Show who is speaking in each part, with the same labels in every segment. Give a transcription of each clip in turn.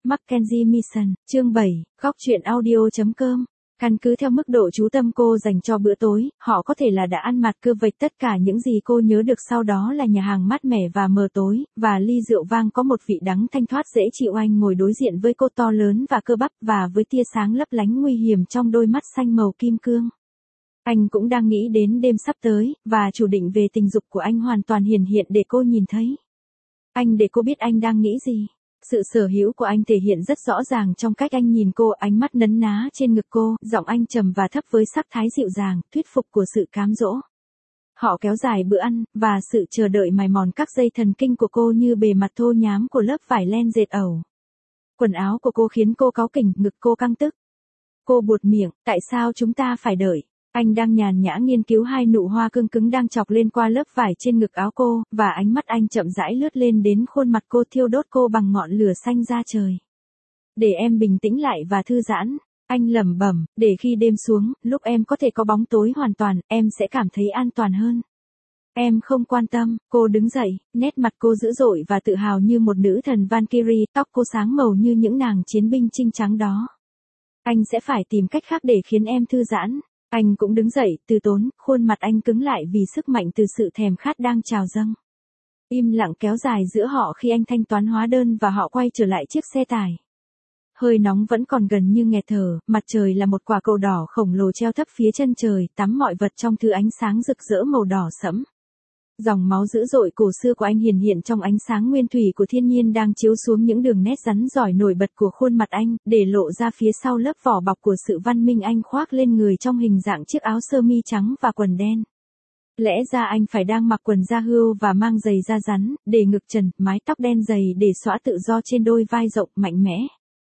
Speaker 1: Mackenzie Mission, chương 7, góc truyện audio.com. Căn cứ theo mức độ chú tâm cô dành cho bữa tối, họ có thể là đã ăn mặt cưa vạch tất cả những gì cô nhớ được, sau đó là nhà hàng mát mẻ và mờ tối, và ly rượu vang có một vị đắng thanh thoát dễ chịu. Anh ngồi đối diện với cô to lớn và cơ bắp và với tia sáng lấp lánh nguy hiểm trong đôi mắt xanh màu kim cương. Anh cũng đang nghĩ đến đêm sắp tới, và chủ định về tình dục của anh hoàn toàn hiển hiện để cô nhìn thấy. Anh để cô biết anh đang nghĩ gì. Sự sở hữu của anh thể hiện rất rõ ràng trong cách anh nhìn cô, ánh mắt nấn ná trên ngực cô, giọng anh trầm và thấp với sắc thái dịu dàng, thuyết phục của sự cám dỗ. Họ kéo dài bữa ăn, và sự chờ đợi mài mòn các dây thần kinh của cô như bề mặt thô nhám của lớp vải len dệt ẩu. Quần áo của cô khiến cô cáu kỉnh, ngực cô căng tức. Cô buột miệng, tại sao chúng ta phải đợi? Anh đang nhàn nhã nghiên cứu hai nụ hoa cương cứng đang chọc lên qua lớp vải trên ngực áo cô, và ánh mắt anh chậm rãi lướt lên đến khuôn mặt cô, thiêu đốt cô bằng ngọn lửa xanh da trời. Để em bình tĩnh lại và thư giãn, anh lẩm bẩm, để khi đêm xuống, lúc em có thể có bóng tối hoàn toàn, em sẽ cảm thấy an toàn hơn. Em không quan tâm. Cô đứng dậy, nét mặt cô dữ dội và tự hào như một nữ thần Valkyrie, tóc cô sáng màu như những nàng chiến binh trinh trắng đó. Anh sẽ phải tìm cách khác để khiến em thư giãn. Anh cũng đứng dậy, từ tốn, khuôn mặt anh cứng lại vì sức mạnh từ sự thèm khát đang trào dâng. Im lặng kéo dài giữa họ khi anh thanh toán hóa đơn và họ quay trở lại chiếc xe tải. Hơi nóng vẫn còn gần như nghẹt thở, mặt trời là một quả cầu đỏ khổng lồ treo thấp phía chân trời, tắm mọi vật trong thứ ánh sáng rực rỡ màu đỏ sẫm. Dòng máu dữ dội cổ xưa của anh hiển hiện trong ánh sáng nguyên thủy của thiên nhiên đang chiếu xuống những đường nét rắn rỏi nổi bật của khuôn mặt anh, để lộ ra phía sau lớp vỏ bọc của sự văn minh anh khoác lên người trong hình dạng chiếc áo sơ mi trắng và quần đen. Lẽ ra anh phải đang mặc quần da hươu và mang giày da rắn, để ngực trần, mái tóc đen dày để xõa tự do trên đôi vai rộng mạnh mẽ.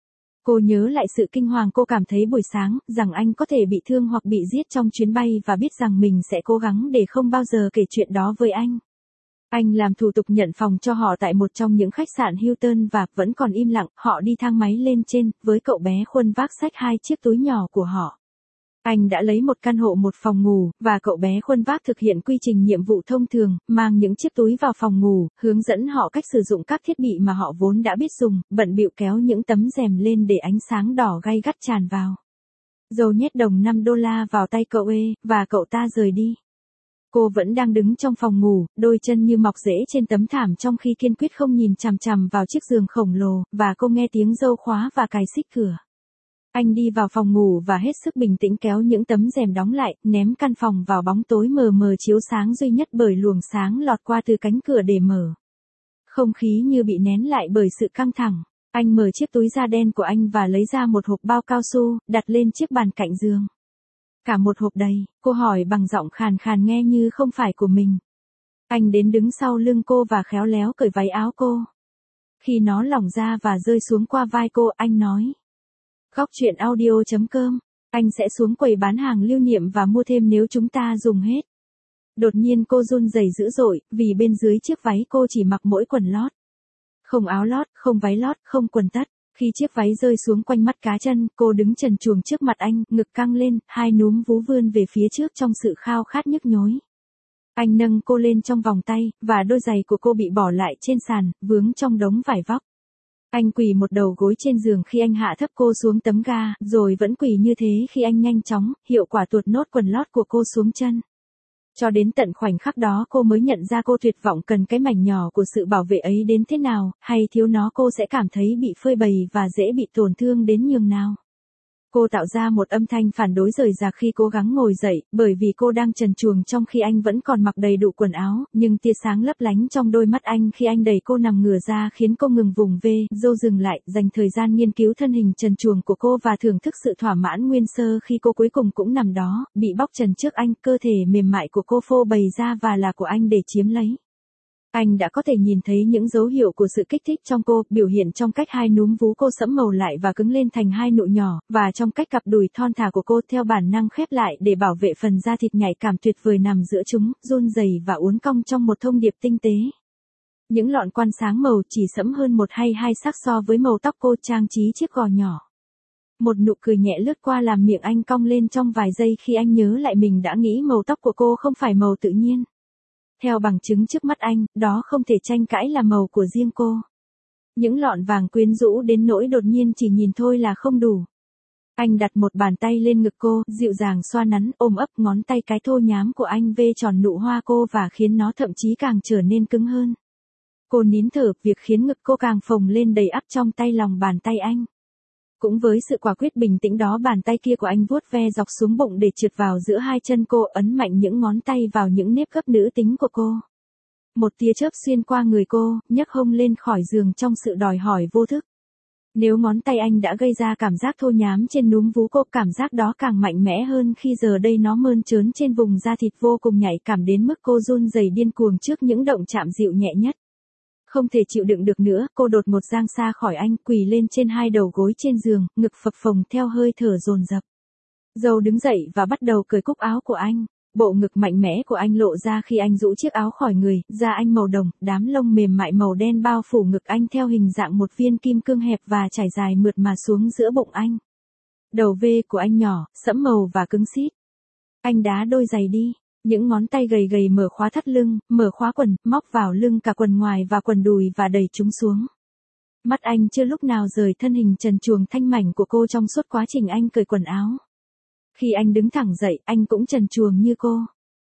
Speaker 1: Cô nhớ lại sự kinh hoàng cô cảm thấy buổi sáng, rằng anh có thể bị thương hoặc bị giết trong chuyến bay, và biết rằng mình sẽ cố gắng để không bao giờ kể chuyện đó với anh. Anh làm thủ tục nhận phòng cho họ tại một trong những khách sạn Hilton và vẫn còn im lặng, họ đi thang máy lên trên, với cậu bé khuân vác xách hai chiếc túi nhỏ của họ. Anh đã lấy một căn hộ một phòng ngủ, và cậu bé khuân vác thực hiện quy trình nhiệm vụ thông thường, mang những chiếc túi vào phòng ngủ, hướng dẫn họ cách sử dụng các thiết bị mà họ vốn đã biết dùng, bận bịu kéo những tấm rèm lên để ánh sáng đỏ gay gắt tràn vào. Joe nhét đồng $5 vào tay cậu và cậu ta rời đi. Cô vẫn đang đứng trong phòng ngủ, đôi chân như mọc rễ trên tấm thảm trong khi kiên quyết không nhìn chằm chằm vào chiếc giường khổng lồ, và cô nghe tiếng Joe khóa và cài xích cửa. Anh đi vào phòng ngủ và hết sức bình tĩnh kéo những tấm rèm đóng lại, ném căn phòng vào bóng tối mờ mờ chiếu sáng duy nhất bởi luồng sáng lọt qua từ cánh cửa để mở. Không khí như bị nén lại bởi sự căng thẳng. Anh mở chiếc túi da đen của anh và lấy ra một hộp bao cao su, đặt lên chiếc bàn cạnh giường. Cả một hộp đầy, cô hỏi bằng giọng khàn khàn nghe như không phải của mình. Anh đến đứng sau lưng cô và khéo léo cởi váy áo cô. Khi nó lỏng ra và rơi xuống qua vai cô, anh nói. Góc truyện audio.com, anh sẽ xuống quầy bán hàng lưu niệm và mua thêm nếu chúng ta dùng hết. Đột nhiên cô run rẩy dữ dội, vì bên dưới chiếc váy cô chỉ mặc mỗi quần lót. Không áo lót, không váy lót, không quần tất. Khi chiếc váy rơi xuống quanh mắt cá chân, cô đứng trần truồng trước mặt anh, ngực căng lên, hai núm vú vươn về phía trước trong sự khao khát nhức nhối. Anh nâng cô lên trong vòng tay, và đôi giày của cô bị bỏ lại trên sàn, vướng trong đống vải vóc. Anh quỳ một đầu gối trên giường khi anh hạ thấp cô xuống tấm ga, rồi vẫn quỳ như thế khi anh nhanh chóng, hiệu quả tuột nốt quần lót của cô xuống chân. Cho đến tận khoảnh khắc đó cô mới nhận ra cô tuyệt vọng cần cái mảnh nhỏ của sự bảo vệ ấy đến thế nào, hay thiếu nó cô sẽ cảm thấy bị phơi bày và dễ bị tổn thương đến nhường nào. Cô tạo ra một âm thanh phản đối rời rạc khi cố gắng ngồi dậy, bởi vì cô đang trần truồng trong khi anh vẫn còn mặc đầy đủ quần áo, nhưng tia sáng lấp lánh trong đôi mắt anh khi anh đẩy cô nằm ngửa ra khiến cô ngừng vùng vê. Joe dừng lại, dành thời gian nghiên cứu thân hình trần truồng của cô và thưởng thức sự thỏa mãn nguyên sơ khi cô cuối cùng cũng nằm đó, bị bóc trần trước anh, cơ thể mềm mại của cô phô bày ra và là của anh để chiếm lấy. Anh đã có thể nhìn thấy những dấu hiệu của sự kích thích trong cô, biểu hiện trong cách hai núm vú cô sẫm màu lại và cứng lên thành hai nụ nhỏ, và trong cách cặp đùi thon thả của cô theo bản năng khép lại để bảo vệ phần da thịt nhạy cảm tuyệt vời nằm giữa chúng, run rẩy và uốn cong trong một thông điệp tinh tế. Những lọn quan sáng màu chỉ sẫm hơn một hay hai sắc so với màu tóc cô trang trí chiếc gò nhỏ. Một nụ cười nhẹ lướt qua làm miệng anh cong lên trong vài giây khi anh nhớ lại mình đã nghĩ màu tóc của cô không phải màu tự nhiên. Theo bằng chứng trước mắt anh, đó không thể tranh cãi là màu của riêng cô. Những lọn vàng quyến rũ đến nỗi đột nhiên chỉ nhìn thôi là không đủ. Anh đặt một bàn tay lên ngực cô, dịu dàng xoa nắn, ôm ấp, ngón tay cái thô nhám của anh vê tròn nụ hoa cô và khiến nó thậm chí càng trở nên cứng hơn. Cô nín thở, việc khiến ngực cô càng phồng lên đầy ắp trong tay lòng bàn tay anh. Cũng với sự quả quyết bình tĩnh đó, bàn tay kia của anh vuốt ve dọc xuống bụng để trượt vào giữa hai chân cô, ấn mạnh những ngón tay vào những nếp gấp nữ tính của cô. Một tia chớp xuyên qua người cô, nhấc hông lên khỏi giường trong sự đòi hỏi vô thức. Nếu ngón tay anh đã gây ra cảm giác thô nhám trên núm vú cô, cảm giác đó càng mạnh mẽ hơn khi giờ đây nó mơn trớn trên vùng da thịt vô cùng nhạy cảm đến mức cô run rẩy điên cuồng trước những động chạm dịu nhẹ nhất. Không thể chịu đựng được nữa, cô đột ngột giang xa khỏi anh, quỳ lên trên hai đầu gối trên giường, ngực phập phồng theo hơi thở dồn dập. Dâu đứng dậy và bắt đầu cởi cúc áo của anh. Bộ ngực mạnh mẽ của anh lộ ra khi anh rũ chiếc áo khỏi người, da anh màu đồng, đám lông mềm mại màu đen bao phủ ngực anh theo hình dạng một viên kim cương hẹp và trải dài mượt mà xuống giữa bụng anh. Đầu V của anh nhỏ, sẫm màu và cứng xít. Anh đá đôi giày đi. Những ngón tay gầy gầy mở khóa thắt lưng, mở khóa quần, móc vào lưng cả quần ngoài và quần đùi và đẩy chúng xuống. Mắt anh chưa lúc nào rời thân hình trần truồng thanh mảnh của cô trong suốt quá trình anh cởi quần áo. Khi anh đứng thẳng dậy, anh cũng trần truồng như cô.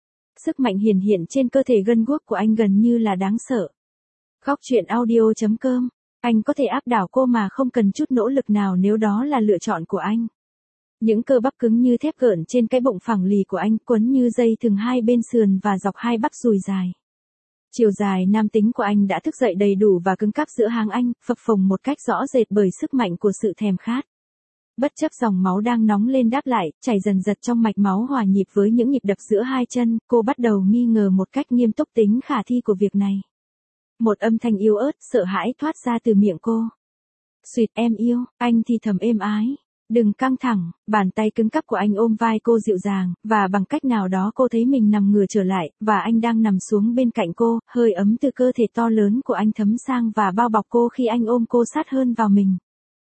Speaker 1: Sức mạnh hiển hiện trên cơ thể gân guốc của anh gần như là đáng sợ. Góc truyện audio.com. Anh có thể áp đảo cô mà không cần chút nỗ lực nào nếu đó là lựa chọn của anh. Những cơ bắp cứng như thép gợn trên cái bụng phẳng lì của anh, quấn như dây thừng hai bên sườn và dọc hai bắp đùi dài. Chiều dài nam tính của anh đã thức dậy đầy đủ và cứng cáp giữa háng anh, phập phồng một cách rõ rệt bởi sức mạnh của sự thèm khát. Bất chấp dòng máu đang nóng lên đáp lại, chảy dần dật trong mạch máu hòa nhịp với những nhịp đập giữa hai chân, cô bắt đầu nghi ngờ một cách nghiêm túc tính khả thi của việc này. Một âm thanh yếu ớt, sợ hãi thoát ra từ miệng cô. Xuyệt, em yêu, anh thì thầm êm ái. Đừng căng thẳng, bàn tay cứng cáp của anh ôm vai cô dịu dàng, và bằng cách nào đó cô thấy mình nằm ngửa trở lại, và anh đang nằm xuống bên cạnh cô, hơi ấm từ cơ thể to lớn của anh thấm sang và bao bọc cô khi anh ôm cô sát hơn vào mình.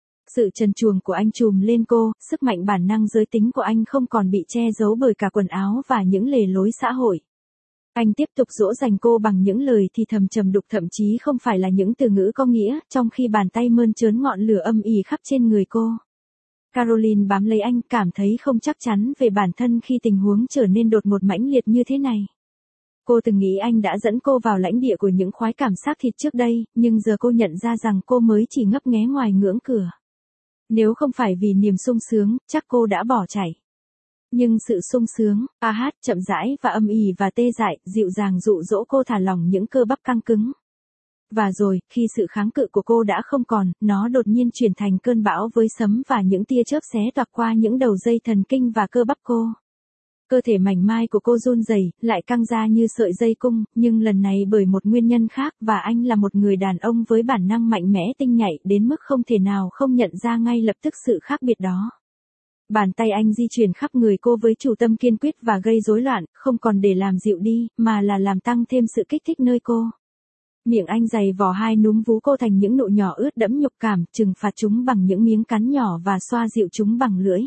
Speaker 1: Sự trần truồng của anh trùm lên cô, sức mạnh bản năng giới tính của anh không còn bị che giấu bởi cả quần áo và những lề lối xã hội. Anh tiếp tục dỗ dành cô bằng những lời thì thầm trầm đục, thậm chí không phải là những từ ngữ có nghĩa, trong khi bàn tay mơn trớn ngọn lửa âm ỉ khắp trên người cô. Caroline bám lấy anh, cảm thấy không chắc chắn về bản thân khi tình huống trở nên đột ngột mãnh liệt như thế này. Cô từng nghĩ anh đã dẫn cô vào lãnh địa của những khoái cảm xác thịt trước đây, nhưng giờ cô nhận ra rằng cô mới chỉ ngấp nghé ngoài ngưỡng cửa. Nếu không phải vì niềm sung sướng, chắc cô đã bỏ chạy. Nhưng sự sung sướng, chậm rãi và âm ỉ và tê dại, dịu dàng dụ dỗ cô thả lỏng những cơ bắp căng cứng. Và rồi, khi sự kháng cự của cô đã không còn, nó đột nhiên chuyển thành cơn bão với sấm và những tia chớp xé toạc qua những đầu dây thần kinh và cơ bắp cô. Cơ thể mảnh mai của cô run rẩy, lại căng ra như sợi dây cung, nhưng lần này bởi một nguyên nhân khác, và anh là một người đàn ông với bản năng mạnh mẽ tinh nhạy đến mức không thể nào không nhận ra ngay lập tức sự khác biệt đó. Bàn tay anh di chuyển khắp người cô với chủ tâm kiên quyết và gây rối loạn, không còn để làm dịu đi, mà là làm tăng thêm sự kích thích nơi cô. Miệng anh giày vò hai núm vú cô thành những nụ nhỏ ướt đẫm nhục cảm, trừng phạt chúng bằng những miếng cắn nhỏ và xoa dịu chúng bằng lưỡi.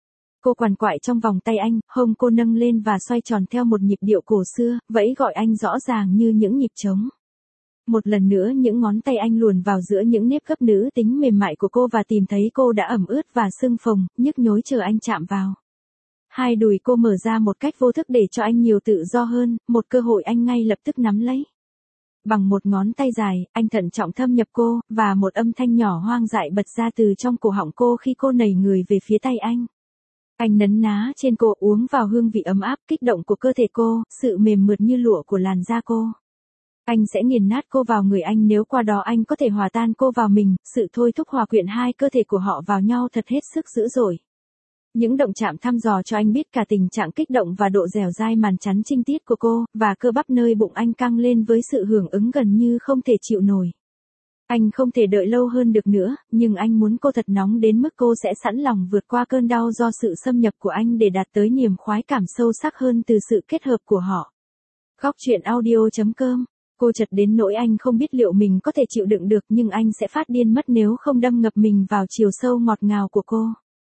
Speaker 1: Cô quằn quại trong vòng tay anh, hông cô nâng lên và xoay tròn theo một nhịp điệu cổ xưa, vẫy gọi anh rõ ràng như những nhịp trống. Một lần nữa những ngón tay anh luồn vào giữa những nếp gấp nữ tính mềm mại của cô và tìm thấy cô đã ẩm ướt và sưng phồng, nhức nhối chờ anh chạm vào. Hai đùi cô mở ra một cách vô thức để cho anh nhiều tự do hơn, một cơ hội anh ngay lập tức nắm lấy. Bằng một ngón tay dài, anh thận trọng thâm nhập cô, và một âm thanh nhỏ hoang dại bật ra từ trong cổ họng cô khi cô nảy người về phía tay anh. Anh nấn ná trên cô, uống vào hương vị ấm áp, kích động của cơ thể cô, sự mềm mượt như lụa của làn da cô. Anh sẽ nghiền nát cô vào người anh nếu qua đó anh có thể hòa tan cô vào mình, sự thôi thúc hòa quyện hai cơ thể của họ vào nhau thật hết sức dữ dội. Những động chạm thăm dò cho anh biết cả tình trạng kích động và độ dẻo dai màn chắn trinh tiết của cô, và cơ bắp nơi bụng anh căng lên với sự hưởng ứng gần như không thể chịu nổi. Anh không thể đợi lâu hơn được nữa, nhưng anh muốn cô thật nóng đến mức cô sẽ sẵn lòng vượt qua cơn đau do sự xâm nhập của anh để đạt tới niềm khoái cảm sâu sắc hơn từ sự kết hợp của họ. Góc truyện audio.com. Cô chật đến nỗi anh không biết liệu mình có thể chịu đựng được, nhưng anh sẽ phát điên mất nếu không đâm ngập mình vào chiều sâu ngọt ngào của cô.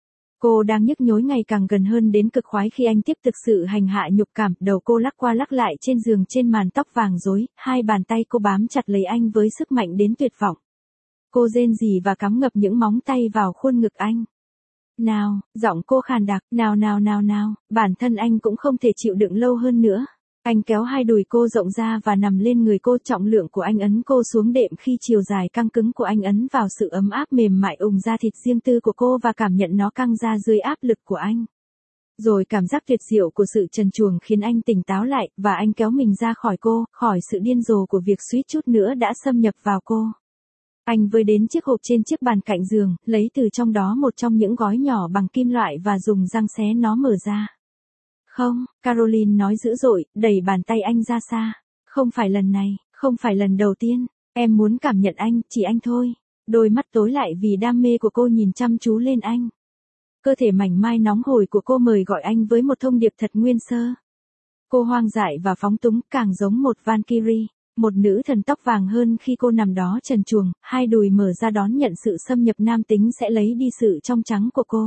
Speaker 1: Cô đang nhức nhối ngày càng gần hơn đến cực khoái khi anh tiếp thực sự hành hạ nhục cảm, đầu cô lắc qua lắc lại trên giường trên màn tóc vàng rối, hai bàn tay cô bám chặt lấy anh với sức mạnh đến tuyệt vọng. Cô rên rỉ và cắm ngập những móng tay vào khuôn ngực anh. Nào, giọng cô khàn đặc, nào, bản thân anh cũng không thể chịu đựng lâu hơn nữa. Anh kéo hai đùi cô rộng ra và nằm lên người cô, trọng lượng của anh ấn cô xuống đệm khi chiều dài căng cứng của anh ấn vào sự ấm áp mềm mại da thịt riêng tư của cô và cảm nhận nó căng ra dưới áp lực của anh. Rồi cảm giác tuyệt diệu của sự trần truồng khiến anh tỉnh táo lại, và anh kéo mình ra khỏi cô, khỏi sự điên rồ của việc suýt chút nữa đã xâm nhập vào cô. Anh với đến chiếc hộp trên chiếc bàn cạnh giường, lấy từ trong đó một trong những gói nhỏ bằng kim loại và dùng răng xé nó mở ra. Không, Caroline nói dữ dội, đẩy bàn tay anh ra xa. Không phải lần này, không phải lần đầu tiên, em muốn cảm nhận anh, chỉ anh thôi. Đôi mắt tối lại vì đam mê của cô nhìn chăm chú lên anh. Cơ thể mảnh mai nóng hổi của cô mời gọi anh với một thông điệp thật nguyên sơ. Cô hoang dại và phóng túng, càng giống một Valkyrie, một nữ thần tóc vàng hơn khi cô nằm đó trần truồng, hai đùi mở ra đón nhận sự xâm nhập nam tính sẽ lấy đi sự trong trắng của cô.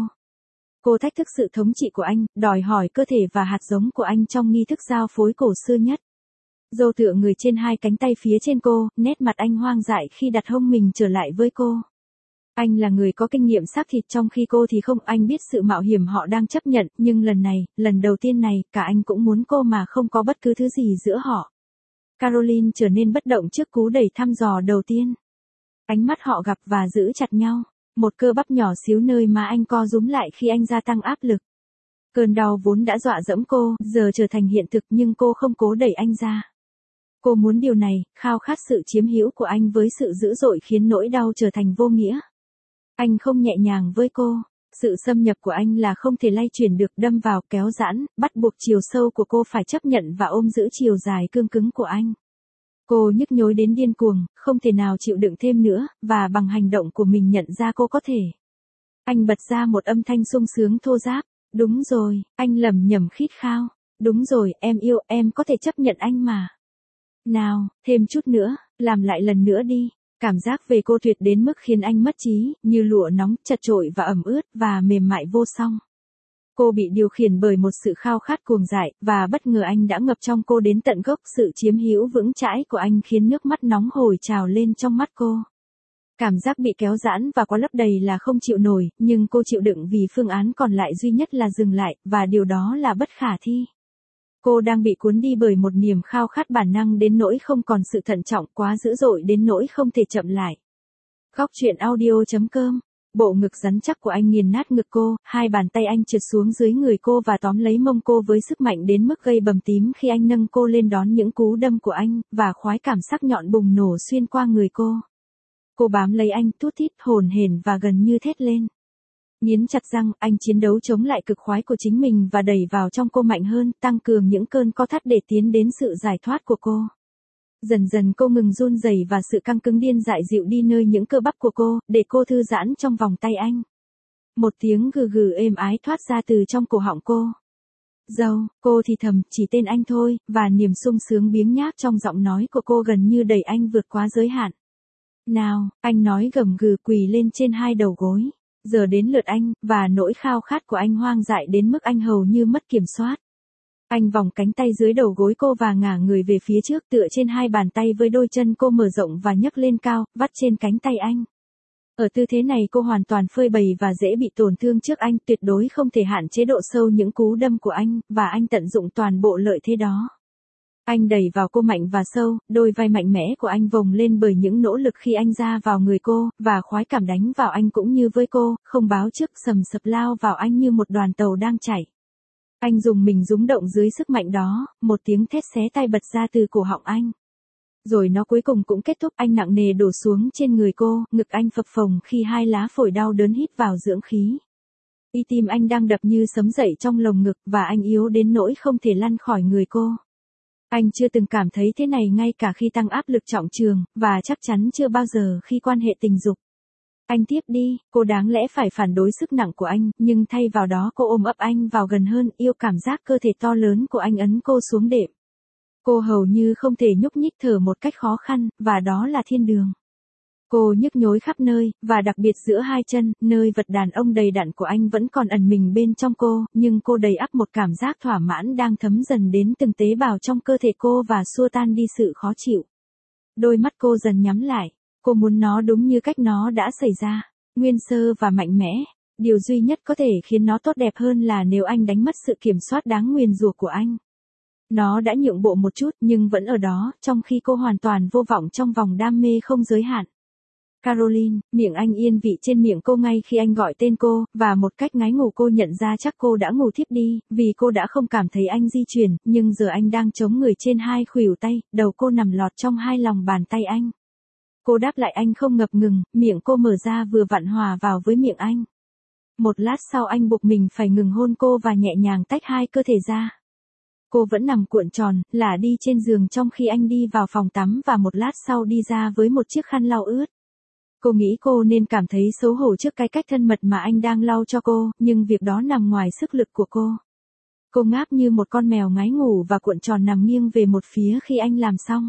Speaker 1: Cô thách thức sự thống trị của anh, đòi hỏi cơ thể và hạt giống của anh trong nghi thức giao phối cổ xưa nhất. Dâu tựa người trên hai cánh tay phía trên cô, nét mặt anh hoang dại khi đặt hông mình trở lại với cô. Anh là người có kinh nghiệm xác thịt trong khi cô thì không, anh biết sự mạo hiểm họ đang chấp nhận, nhưng lần này, lần đầu tiên này, cả anh cũng muốn cô mà không có bất cứ thứ gì giữa họ. Caroline trở nên bất động trước cú đẩy thăm dò đầu tiên. Ánh mắt họ gặp và giữ chặt nhau. Một cơ bắp nhỏ xíu nơi mà anh co rúm lại khi anh gia tăng áp lực. Cơn đau vốn đã dọa dẫm cô, giờ trở thành hiện thực nhưng cô không cố đẩy anh ra. Cô muốn điều này, khao khát sự chiếm hữu của anh với sự dữ dội khiến nỗi đau trở thành vô nghĩa. Anh không nhẹ nhàng với cô. Sự xâm nhập của anh là không thể lay chuyển được, đâm vào, kéo giãn, bắt buộc chiều sâu của cô phải chấp nhận và ôm giữ chiều dài cương cứng của anh. Cô nhức nhối đến điên cuồng, không thể nào chịu đựng thêm nữa, và bằng hành động của mình nhận ra cô có thể. Anh bật ra một âm thanh sung sướng thô ráp. Đúng rồi, anh lẩm nhẩm khít khao. Đúng rồi, em yêu, em có thể chấp nhận anh mà. Nào, thêm chút nữa, làm lại lần nữa đi. Cảm giác về cô tuyệt đến mức khiến anh mất trí, như lụa nóng, chật chội và ẩm ướt, và mềm mại vô song. Cô bị điều khiển bởi một sự khao khát cuồng dại, và bất ngờ anh đã ngập trong cô đến tận gốc. Sự chiếm hữu vững chãi của anh khiến nước mắt nóng hổi trào lên trong mắt cô. Cảm giác bị kéo giãn và quá lấp đầy là không chịu nổi, nhưng cô chịu đựng vì phương án còn lại duy nhất là dừng lại, và điều đó là bất khả thi. Cô đang bị cuốn đi bởi một niềm khao khát bản năng đến nỗi không còn sự thận trọng, quá dữ dội đến nỗi không thể chậm lại. Góc truyện audio.com. Bộ ngực rắn chắc của anh nghiền nát ngực cô, hai bàn tay anh trượt xuống dưới người cô và tóm lấy mông cô với sức mạnh đến mức gây bầm tím khi anh nâng cô lên đón những cú đâm của anh, và khoái cảm sắc nhọn bùng nổ xuyên qua người cô. Cô bám lấy anh, thút thít, hổn hển và gần như thét lên. Nghiến chặt răng, anh chiến đấu chống lại cực khoái của chính mình và đẩy vào trong cô mạnh hơn, tăng cường những cơn co thắt để tiến đến sự giải thoát của cô. Dần dần cô ngừng run rẩy và sự căng cứng điên dại dịu đi nơi những cơ bắp của cô, để cô thư giãn trong vòng tay anh. Một tiếng gừ gừ êm ái thoát ra từ trong cổ họng cô. Dâu, cô thì thầm, chỉ tên anh thôi, và niềm sung sướng biếng nhác trong giọng nói của cô gần như đẩy anh vượt quá giới hạn. Nào, anh nói gầm gừ quỳ lên trên hai đầu gối. Giờ đến lượt anh, và nỗi khao khát của anh hoang dại đến mức anh hầu như mất kiểm soát. Anh vòng cánh tay dưới đầu gối cô và ngả người về phía trước tựa trên hai bàn tay với đôi chân cô mở rộng và nhấc lên cao, vắt trên cánh tay anh. Ở tư thế này cô hoàn toàn phơi bày và dễ bị tổn thương trước anh, tuyệt đối không thể hạn chế độ sâu những cú đâm của anh, và anh tận dụng toàn bộ lợi thế đó. Anh đẩy vào cô mạnh và sâu, đôi vai mạnh mẽ của anh vồng lên bởi những nỗ lực khi anh ra vào người cô, và khoái cảm đánh vào anh cũng như với cô, không báo trước sầm sập lao vào anh như một đoàn tàu đang chảy. Anh dùng mình rúng động dưới sức mạnh đó, một tiếng thét xé tai bật ra từ cổ họng anh. Rồi nó cuối cùng cũng kết thúc, anh nặng nề đổ xuống trên người cô, ngực anh phập phồng khi hai lá phổi đau đớn hít vào dưỡng khí. Tim anh đang đập như sấm dậy trong lồng ngực và anh yếu đến nỗi không thể lăn khỏi người cô. Anh chưa từng cảm thấy thế này ngay cả khi tăng áp lực trọng trường, và chắc chắn chưa bao giờ khi quan hệ tình dục. Anh tiếp đi, cô đáng lẽ phải phản đối sức nặng của anh, nhưng thay vào đó cô ôm ấp anh vào gần hơn, yêu cảm giác cơ thể to lớn của anh ấn cô xuống đệm. Cô hầu như không thể nhúc nhích thở một cách khó khăn, và đó là thiên đường. Cô nhức nhối khắp nơi, và đặc biệt giữa hai chân, nơi vật đàn ông đầy đặn của anh vẫn còn ẩn mình bên trong cô, nhưng cô đầy ắp một cảm giác thỏa mãn đang thấm dần đến từng tế bào trong cơ thể cô và xua tan đi sự khó chịu. Đôi mắt cô dần nhắm lại. Cô muốn nó đúng như cách nó đã xảy ra, nguyên sơ và mạnh mẽ. Điều duy nhất có thể khiến nó tốt đẹp hơn là nếu anh đánh mất sự kiểm soát đáng nguyền rủa của anh. Nó đã nhượng bộ một chút nhưng vẫn ở đó, trong khi cô hoàn toàn vô vọng trong vòng đam mê không giới hạn. Caroline, miệng anh yên vị trên miệng cô ngay khi anh gọi tên cô, và một cách ngái ngủ cô nhận ra chắc cô đã ngủ thiếp đi, vì cô đã không cảm thấy anh di chuyển, nhưng giờ anh đang chống người trên hai khuỷu tay, đầu cô nằm lọt trong hai lòng bàn tay anh. Cô đáp lại anh không ngập ngừng, miệng cô mở ra vừa vặn hòa vào với miệng anh. Một lát sau anh buộc mình phải ngừng hôn cô và nhẹ nhàng tách hai cơ thể ra. Cô vẫn nằm cuộn tròn, lả đi trên giường trong khi anh đi vào phòng tắm và một lát sau đi ra với một chiếc khăn lau ướt. Cô nghĩ cô nên cảm thấy xấu hổ trước cái cách thân mật mà anh đang lau cho cô, nhưng việc đó nằm ngoài sức lực của cô. Cô ngáp như một con mèo ngái ngủ và cuộn tròn nằm nghiêng về một phía khi anh làm xong.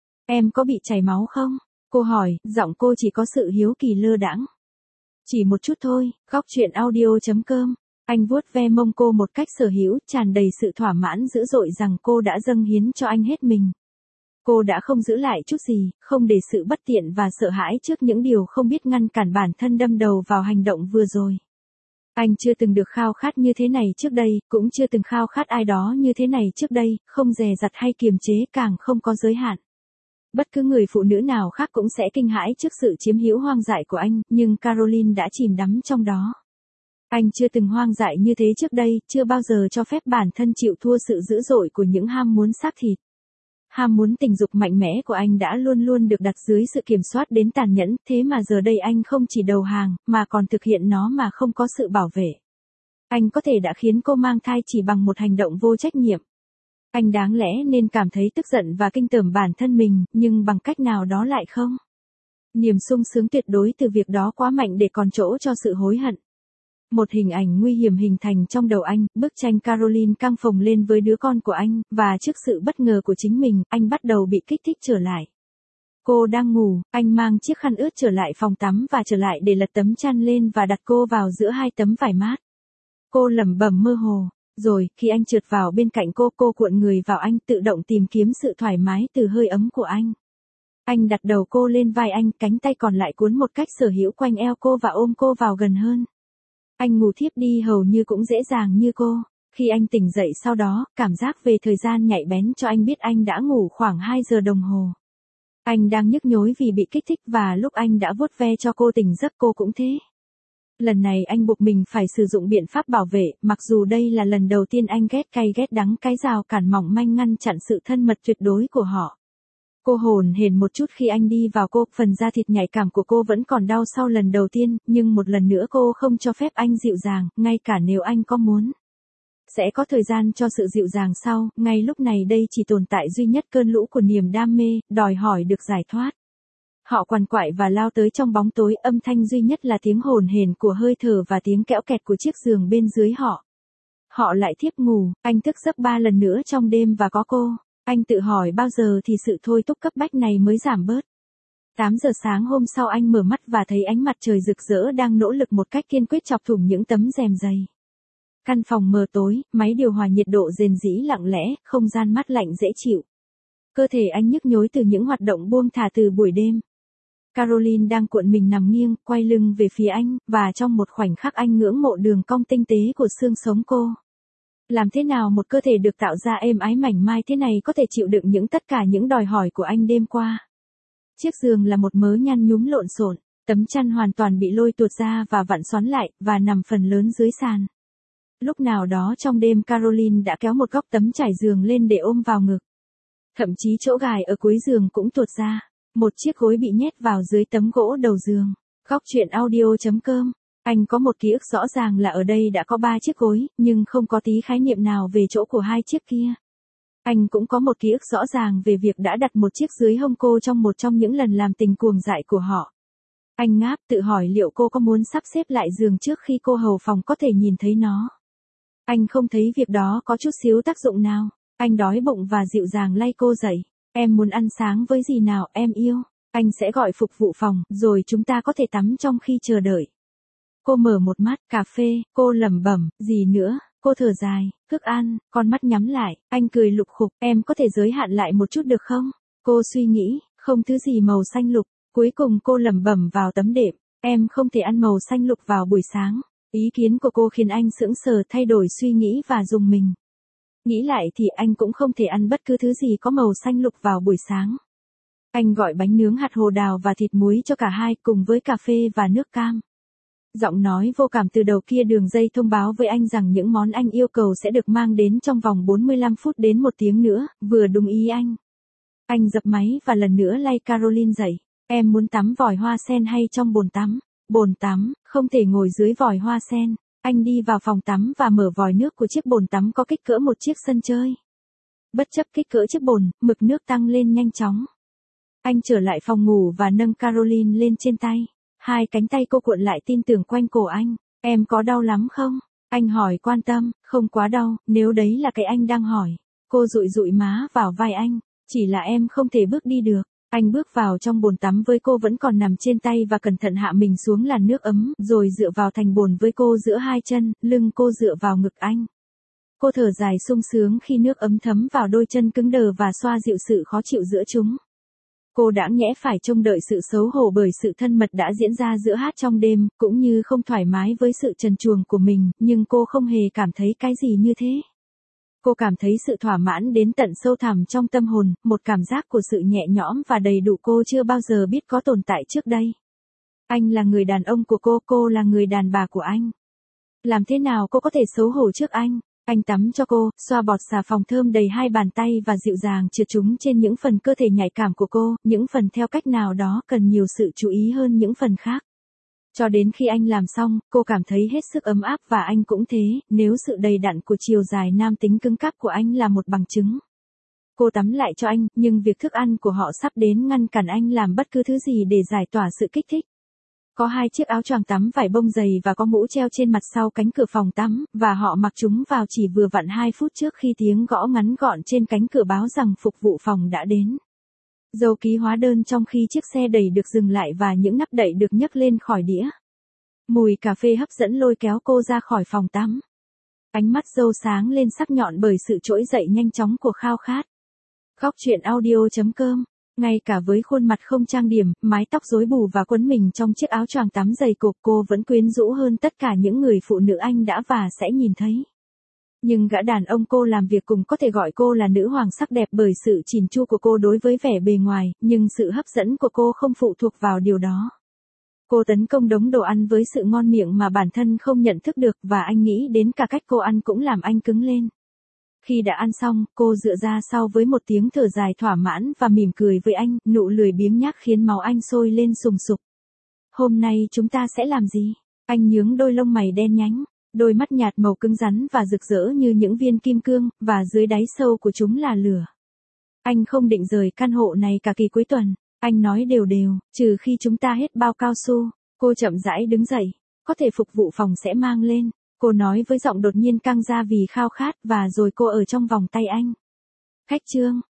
Speaker 1: Em có bị chảy máu không? Cô hỏi, giọng cô chỉ có sự hiếu kỳ lơ đãng. Chỉ một chút thôi, góc chuyện audio.com. Anh vuốt ve mông cô một cách sở hữu, tràn đầy sự thỏa mãn dữ dội rằng cô đã dâng hiến cho anh hết mình. Cô đã không giữ lại chút gì, không để sự bất tiện và sợ hãi trước những điều không biết ngăn cản bản thân đâm đầu vào hành động vừa rồi. Anh chưa từng được khao khát như thế này trước đây, cũng chưa từng khao khát ai đó như thế này trước đây, không dè dặt hay kiềm chế, càng không có giới hạn. Bất cứ người phụ nữ nào khác cũng sẽ kinh hãi trước sự chiếm hữu hoang dại của anh, nhưng Caroline đã chìm đắm trong đó. Anh chưa từng hoang dại như thế trước đây, chưa bao giờ cho phép bản thân chịu thua sự dữ dội của những ham muốn xác thịt. Ham muốn tình dục mạnh mẽ của anh đã luôn luôn được đặt dưới sự kiểm soát đến tàn nhẫn, thế mà giờ đây anh không chỉ đầu hàng, mà còn thực hiện nó mà không có sự bảo vệ. Anh có thể đã khiến cô mang thai chỉ bằng một hành động vô trách nhiệm. Anh đáng lẽ nên cảm thấy tức giận và kinh tởm bản thân mình, nhưng bằng cách nào đó lại không. Niềm sung sướng tuyệt đối từ việc đó quá mạnh để còn chỗ cho sự hối hận. Một hình ảnh nguy hiểm hình thành trong đầu anh, bức tranh Caroline căng phồng lên với đứa con của anh, và trước sự bất ngờ của chính mình, anh bắt đầu bị kích thích trở lại. Cô đang ngủ, anh mang chiếc khăn ướt trở lại phòng tắm và trở lại để lật tấm chăn lên và đặt cô vào giữa hai tấm vải mát. Cô lẩm bẩm mơ hồ. Rồi, khi anh trượt vào bên cạnh cô cuộn người vào anh, tự động tìm kiếm sự thoải mái từ hơi ấm của anh. Anh đặt đầu cô lên vai anh, cánh tay còn lại cuốn một cách sở hữu quanh eo cô và ôm cô vào gần hơn. Anh ngủ thiếp đi hầu như cũng dễ dàng như cô. Khi anh tỉnh dậy sau đó, cảm giác về thời gian nhạy bén cho anh biết anh đã ngủ khoảng 2 giờ đồng hồ. Anh đang nhức nhối vì bị kích thích và lúc anh đã vuốt ve cho cô tỉnh giấc cô cũng thế. Lần này anh buộc mình phải sử dụng biện pháp bảo vệ, mặc dù đây là lần đầu tiên anh ghét cay ghét đắng cái rào cản mỏng manh ngăn chặn sự thân mật tuyệt đối của họ. Cô hồn hển một chút khi anh đi vào cô, phần da thịt nhạy cảm của cô vẫn còn đau sau lần đầu tiên, nhưng một lần nữa cô không cho phép anh dịu dàng, ngay cả nếu anh có muốn. Sẽ có thời gian cho sự dịu dàng sau, ngay lúc này đây chỉ tồn tại duy nhất cơn lũ của niềm đam mê, đòi hỏi được giải thoát. Họ quằn quại và lao tới trong bóng tối, âm thanh duy nhất là tiếng hồn hển của hơi thở và tiếng kẽo kẹt của chiếc giường bên dưới họ. Họ lại thiếp ngủ, anh thức giấc 3 lần nữa trong đêm và có cô. Anh tự hỏi bao giờ thì sự thôi thúc cấp bách này mới giảm bớt. 8 giờ sáng hôm sau anh mở mắt và thấy ánh mặt trời rực rỡ đang nỗ lực một cách kiên quyết chọc thủng những tấm rèm dày. Căn phòng mờ tối, máy điều hòa nhiệt độ rền rĩ lặng lẽ, không gian mát lạnh dễ chịu. Cơ thể anh nhức nhối từ những hoạt động buông thả từ buổi đêm. Caroline đang cuộn mình nằm nghiêng, quay lưng về phía anh, và trong một khoảnh khắc anh ngưỡng mộ đường cong tinh tế của xương sống cô. Làm thế nào một cơ thể được tạo ra êm ái mảnh mai thế này có thể chịu đựng tất cả những đòi hỏi của anh đêm qua? Chiếc giường là một mớ nhăn nhúm lộn xộn, tấm chăn hoàn toàn bị lôi tuột ra và vặn xoắn lại, và nằm phần lớn dưới sàn. Lúc nào đó trong đêm Caroline đã kéo một góc tấm trải giường lên để ôm vào ngực. Thậm chí chỗ gài ở cuối giường cũng tuột ra. Một chiếc gối bị nhét vào dưới tấm gỗ đầu giường. Góc chuyện audio.com. Anh có một ký ức rõ ràng là ở đây đã có 3 chiếc gối, nhưng không có tí khái niệm nào về chỗ của 2 chiếc kia. Anh cũng có một ký ức rõ ràng về việc đã đặt một chiếc dưới hông cô trong một trong những lần làm tình cuồng dại của họ. Anh ngáp tự hỏi liệu cô có muốn sắp xếp lại giường trước khi cô hầu phòng có thể nhìn thấy nó. Anh không thấy việc đó có chút xíu tác dụng nào. Anh đói bụng và dịu dàng lay cô dậy. Em muốn ăn sáng với gì nào, em yêu? Anh sẽ gọi phục vụ phòng, rồi chúng ta có thể tắm trong khi chờ đợi. Cô mở một mắt, cà phê, cô lẩm bẩm, gì nữa? Cô thở dài, thức ăn, con mắt nhắm lại, anh cười lục khục, em có thể giới hạn lại một chút được không? Cô suy nghĩ, không thứ gì màu xanh lục. Cuối cùng cô lẩm bẩm vào tấm đệm, em không thể ăn màu xanh lục vào buổi sáng. Ý kiến của cô khiến anh sững sờ, thay đổi suy nghĩ và rùng mình. Nghĩ lại thì anh cũng không thể ăn bất cứ thứ gì có màu xanh lục vào buổi sáng. Anh gọi bánh nướng hạt hồ đào và thịt muối cho cả hai cùng với cà phê và nước cam. Giọng nói vô cảm từ đầu kia đường dây thông báo với anh rằng những món anh yêu cầu sẽ được mang đến trong vòng 45 phút đến 1 tiếng nữa, vừa đúng ý anh. Anh dập máy và lần nữa lay Caroline dậy. Em muốn tắm vòi hoa sen hay trong bồn tắm? Bồn tắm, không thể ngồi dưới vòi hoa sen. Anh đi vào phòng tắm và mở vòi nước của chiếc bồn tắm có kích cỡ một chiếc sân chơi. Bất chấp kích cỡ chiếc bồn, mực nước tăng lên nhanh chóng. Anh trở lại phòng ngủ và nâng Caroline lên trên tay. Hai cánh tay cô cuộn lại tin tưởng quanh cổ anh. Em có đau lắm không? Anh hỏi quan tâm. Không quá đau, nếu đấy là cái anh đang hỏi. Cô dụi dụi má vào vai anh. Chỉ là em không thể bước đi được. Anh bước vào trong bồn tắm với cô vẫn còn nằm trên tay và cẩn thận hạ mình xuống làn nước ấm, rồi dựa vào thành bồn với cô giữa hai chân, lưng cô dựa vào ngực anh. Cô thở dài sung sướng khi nước ấm thấm vào đôi chân cứng đờ và xoa dịu sự khó chịu giữa chúng. Cô đã nhẽ phải trông đợi sự xấu hổ bởi sự thân mật đã diễn ra giữa hát trong đêm, cũng như không thoải mái với sự trần truồng của mình, nhưng cô không hề cảm thấy cái gì như thế. Cô cảm thấy sự thỏa mãn đến tận sâu thẳm trong tâm hồn, một cảm giác của sự nhẹ nhõm và đầy đủ cô chưa bao giờ biết có tồn tại trước đây. Anh là người đàn ông của cô là người đàn bà của anh. Làm thế nào cô có thể xấu hổ trước anh? Anh tắm cho cô, xoa bọt xà phòng thơm đầy hai bàn tay và dịu dàng trượt chúng trên những phần cơ thể nhạy cảm của cô, những phần theo cách nào đó cần nhiều sự chú ý hơn những phần khác. Cho đến khi anh làm xong, cô cảm thấy hết sức ấm áp và anh cũng thế, nếu sự đầy đặn của chiều dài nam tính cứng cáp của anh là một bằng chứng. Cô tắm lại cho anh, nhưng việc thức ăn của họ sắp đến ngăn cản anh làm bất cứ thứ gì để giải tỏa sự kích thích. Có hai chiếc áo choàng tắm vải bông dày và có mũ treo trên mặt sau cánh cửa phòng tắm, và họ mặc chúng vào chỉ vừa vặn 2 phút trước khi tiếng gõ ngắn gọn trên cánh cửa báo rằng phục vụ phòng đã đến. Dâu ký hóa đơn trong khi chiếc xe đẩy được dừng lại và những nắp đậy được nhấc lên khỏi đĩa. Mùi cà phê hấp dẫn lôi kéo cô ra khỏi phòng tắm. Ánh mắt dâu sáng lên sắc nhọn bởi sự trỗi dậy nhanh chóng của khao khát. Góc truyện audio.com. Ngay cả với khuôn mặt không trang điểm, mái tóc rối bù và quấn mình trong chiếc áo choàng tắm dày cộp, cô vẫn quyến rũ hơn tất cả những người phụ nữ anh đã và sẽ nhìn thấy. Nhưng gã đàn ông cô làm việc cùng có thể gọi cô là nữ hoàng sắc đẹp bởi sự chỉn chu của cô đối với vẻ bề ngoài, nhưng sự hấp dẫn của cô không phụ thuộc vào điều đó. Cô tấn công đống đồ ăn với sự ngon miệng mà bản thân không nhận thức được, và anh nghĩ đến cả cách cô ăn cũng làm anh cứng lên. Khi đã ăn xong, cô dựa ra sau với một tiếng thở dài thỏa mãn và mỉm cười với anh, nụ lười biếng nhác khiến máu anh sôi lên sùng sục. Hôm nay chúng ta sẽ làm gì? Anh nhướng đôi lông mày đen nhánh, đôi mắt nhạt màu cứng rắn và rực rỡ như những viên kim cương, và dưới đáy sâu của chúng là lửa. Anh không định rời căn hộ này cả kỳ cuối tuần, anh nói đều đều, trừ khi chúng ta hết bao cao su. Cô chậm rãi đứng dậy, có thể phục vụ phòng sẽ mang lên. Cô nói với giọng đột nhiên căng ra vì khao khát, và rồi cô ở trong vòng tay anh. Khách trương,